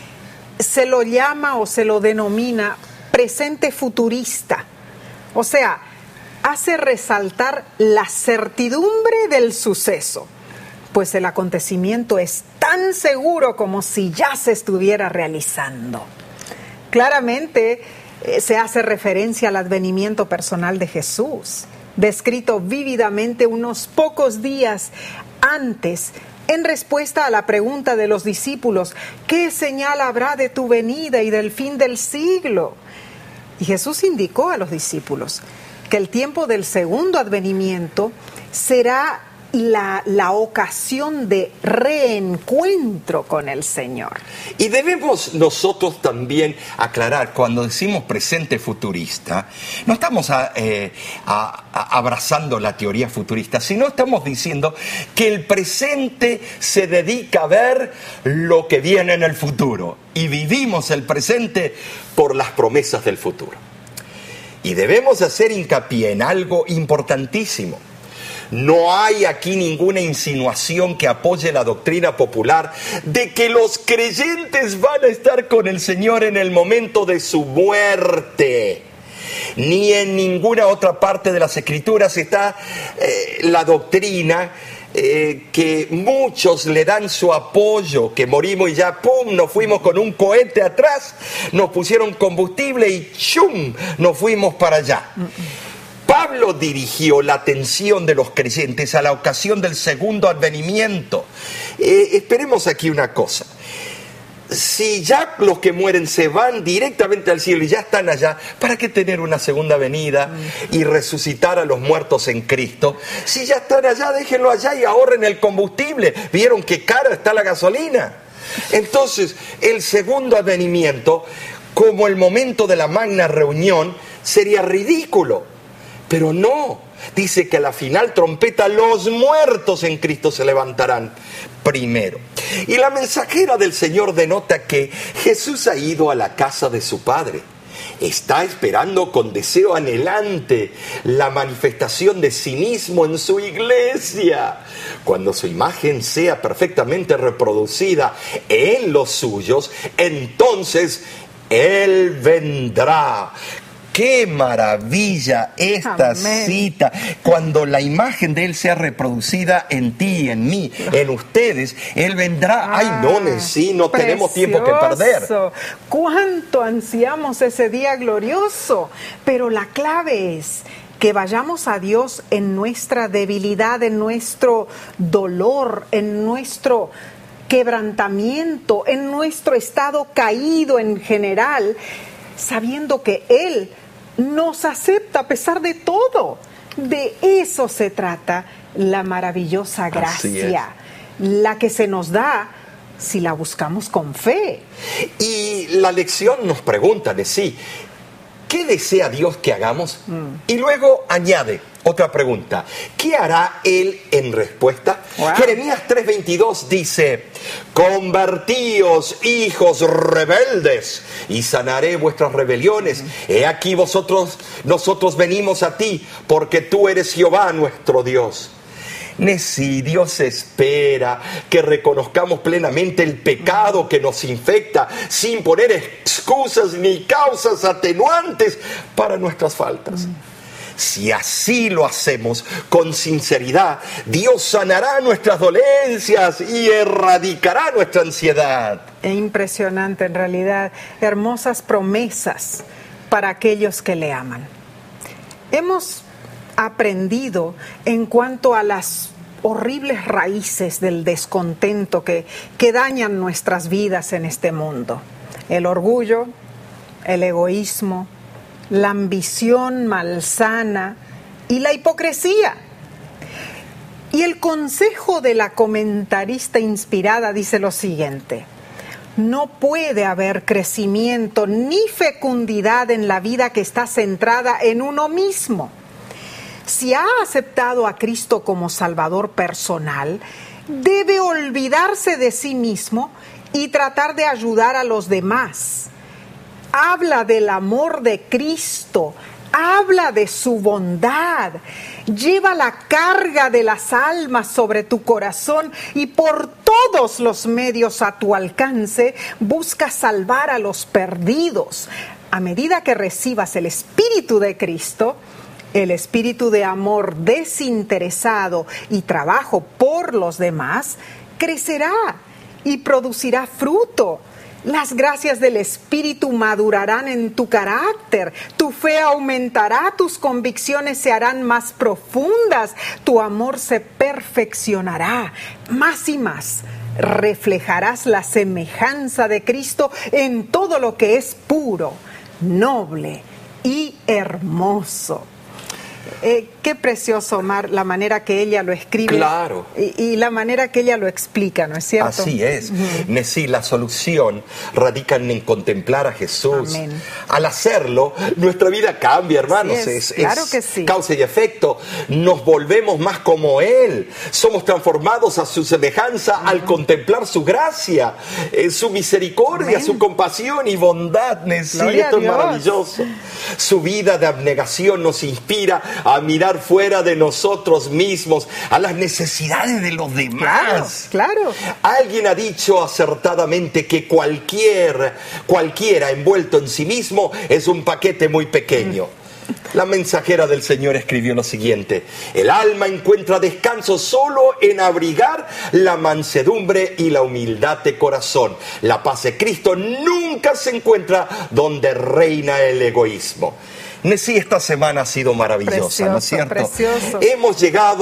se lo llama o se lo denomina presente futurista. O sea, hace resaltar la certidumbre del suceso, pues el acontecimiento es tan seguro como si ya se estuviera realizando. Claramente eh, se hace referencia al advenimiento personal de Jesús, descrito vívidamente unos pocos días antes, en respuesta a la pregunta de los discípulos: ¿qué señal habrá de tu venida y del fin del siglo? Y Jesús indicó a los discípulos que el tiempo del segundo advenimiento será La, la ocasión de reencuentro con el Señor. Y debemos nosotros también aclarar, cuando decimos presente futurista, no estamos a, eh, a, a abrazando la teoría futurista, sino estamos diciendo que el presente se dedica a ver lo que viene en el futuro y vivimos el presente por las promesas del futuro. Y debemos hacer hincapié en algo importantísimo. No hay aquí ninguna insinuación que apoye la doctrina popular de que los creyentes van a estar con el Señor en el momento de su muerte. Ni en ninguna otra parte de las Escrituras está eh, la doctrina eh, que muchos le dan su apoyo, que morimos y ya, pum, nos fuimos con un cohete atrás, nos pusieron combustible y chum, nos fuimos para allá. Pablo dirigió la atención de los creyentes a la ocasión del segundo advenimiento. Eh, esperemos aquí una cosa. si ya los que mueren se van directamente al cielo y ya están allá, ¿para qué tener una segunda venida y resucitar a los muertos en Cristo? Si ya están allá, déjenlo allá y ahorren el combustible. ¿Vieron qué cara está la gasolina? Entonces, el segundo advenimiento, como el momento de la magna reunión, sería ridículo. Pero no, dice que a la final trompeta los muertos en Cristo se levantarán primero. Y la mensajera del Señor denota que Jesús ha ido a la casa de su Padre. Está esperando con deseo anhelante la manifestación de sí mismo en su iglesia. Cuando su imagen sea perfectamente reproducida en los suyos, entonces Él vendrá. ¡Qué maravilla esta Amén. Cita! Cuando la imagen de Él sea reproducida en ti, en mí, en ustedes, Él vendrá. Ah, ¡ay, no, sí! No precioso. Tenemos tiempo que perder. ¡Cuánto ansiamos ese día glorioso! Pero la clave es que vayamos a Dios en nuestra debilidad, en nuestro dolor, en nuestro quebrantamiento, en nuestro estado caído en general, sabiendo que Él nos acepta a pesar de todo. De eso se trata la maravillosa gracia, la que se nos da si la buscamos con fe. Y la lección nos pregunta de sí, ¿qué desea Dios que hagamos? Mm. Y luego añade otra pregunta, ¿qué hará Él en respuesta? Wow. Jeremías tres veintidós dice, convertíos, hijos rebeldes, y sanaré vuestras rebeliones. Mm. He aquí vosotros, nosotros venimos a ti, porque tú eres Jehová nuestro Dios. Si Dios espera que reconozcamos plenamente el pecado que nos infecta, sin poner excusas ni causas atenuantes para nuestras faltas. Mm. Si así lo hacemos con sinceridad, Dios sanará nuestras dolencias y erradicará nuestra ansiedad. Es impresionante, en realidad, hermosas promesas para aquellos que le aman. Hemos aprendido en cuanto a las horribles raíces del descontento que, que dañan nuestras vidas en este mundo. El orgullo, el egoísmo, la ambición malsana y la hipocresía. Y el consejo de la comentarista inspirada dice lo siguiente: no puede haber crecimiento ni fecundidad en la vida que está centrada en uno mismo. Si ha aceptado a Cristo como Salvador personal, debe olvidarse de sí mismo y tratar de ayudar a los demás. Habla del amor de Cristo, habla de su bondad, lleva la carga de las almas sobre tu corazón y por todos los medios a tu alcance busca salvar a los perdidos. A medida que recibas el Espíritu de Cristo, el espíritu de amor desinteresado y trabajo por los demás, crecerá y producirá fruto. Las gracias del Espíritu madurarán en tu carácter, tu fe aumentará, tus convicciones se harán más profundas, tu amor se perfeccionará más y más. Reflejarás la semejanza de Cristo en todo lo que es puro, noble y hermoso. Eh, qué precioso, Omar, la manera que ella lo escribe. Claro. Y, y la manera que ella lo explica, ¿no es cierto? Así es. Uh-huh. Sí, la solución radica en contemplar a Jesús. Amén. Al hacerlo, nuestra vida cambia, hermanos. Es, es, claro es que sí. Causa y efecto. Nos volvemos más como Él. Somos transformados a su semejanza uh-huh. al contemplar su gracia, eh, su misericordia, Amén. Su compasión y bondad. Sí, esto es maravilloso. Su vida de abnegación nos inspira a mirar fuera de nosotros mismos, a las necesidades de los demás. Claro, claro. Alguien ha dicho acertadamente que cualquier, cualquiera envuelto en sí mismo es un paquete muy pequeño. Mm. La mensajera del Señor escribió lo siguiente: el alma encuentra descanso solo en abrigar la mansedumbre y la humildad de corazón. La paz de Cristo nunca se encuentra donde reina el egoísmo. Sí, esta semana ha sido maravillosa, precioso, ¿no es cierto? Precioso. Hemos llegado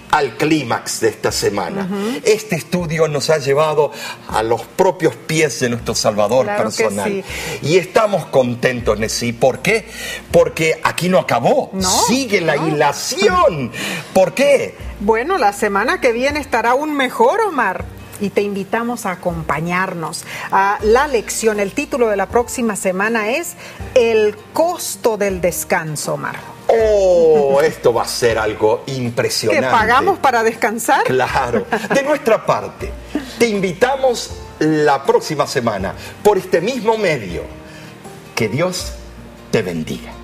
al clímax de esta semana. Uh-huh. Este estudio nos ha llevado a los propios pies de nuestro Salvador claro personal. Sí. Y estamos contentos, Nessie. ¿Por qué? Porque aquí no acabó. No, Sigue la no. hilación. ¿Por qué? Bueno, la semana que viene estará aún mejor, Omar. Y te invitamos a acompañarnos a la lección. El título de la próxima semana es El costo del descanso, Omar. Oh, esto va a ser algo impresionante. ¿Que pagamos para descansar? Claro. De nuestra parte, te invitamos la próxima semana por este mismo medio. Que Dios te bendiga.